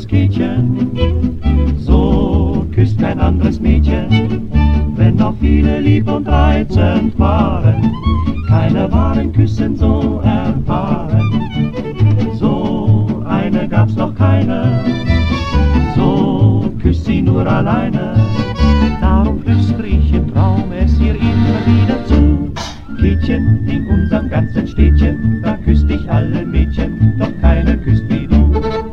Kätchen, so küsst kein anderes Mädchen, wenn auch viele lieb und reizend waren, keine waren Küssen so erfahren. So eine gab's noch keine, so küsst sie nur alleine, darum flüster ich im Traum es ihr immer wieder zu. Kätchen, in unserem ganzen Städtchen, da küsst ich alle Mädchen, doch keine küsst wie du.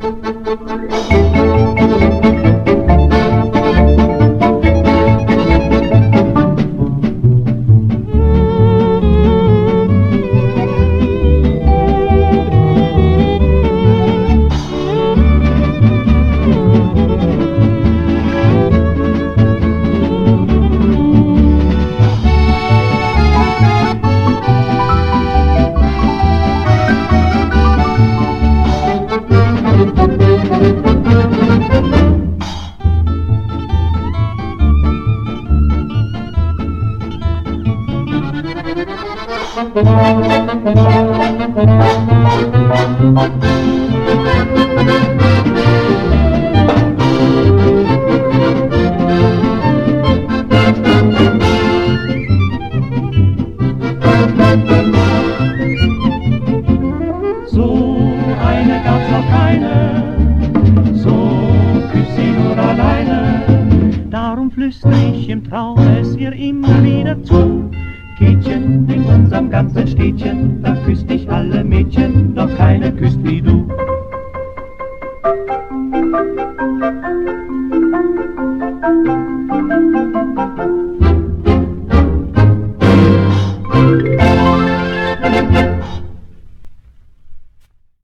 So eine gab's noch keine, so küsst sie nur alleine, darum flüster ich im Traum es ihr immer wieder zu. Kätchen, in unserem ganzen Städtchen, da küsst ich alle Mädchen, doch keine küsst wie du.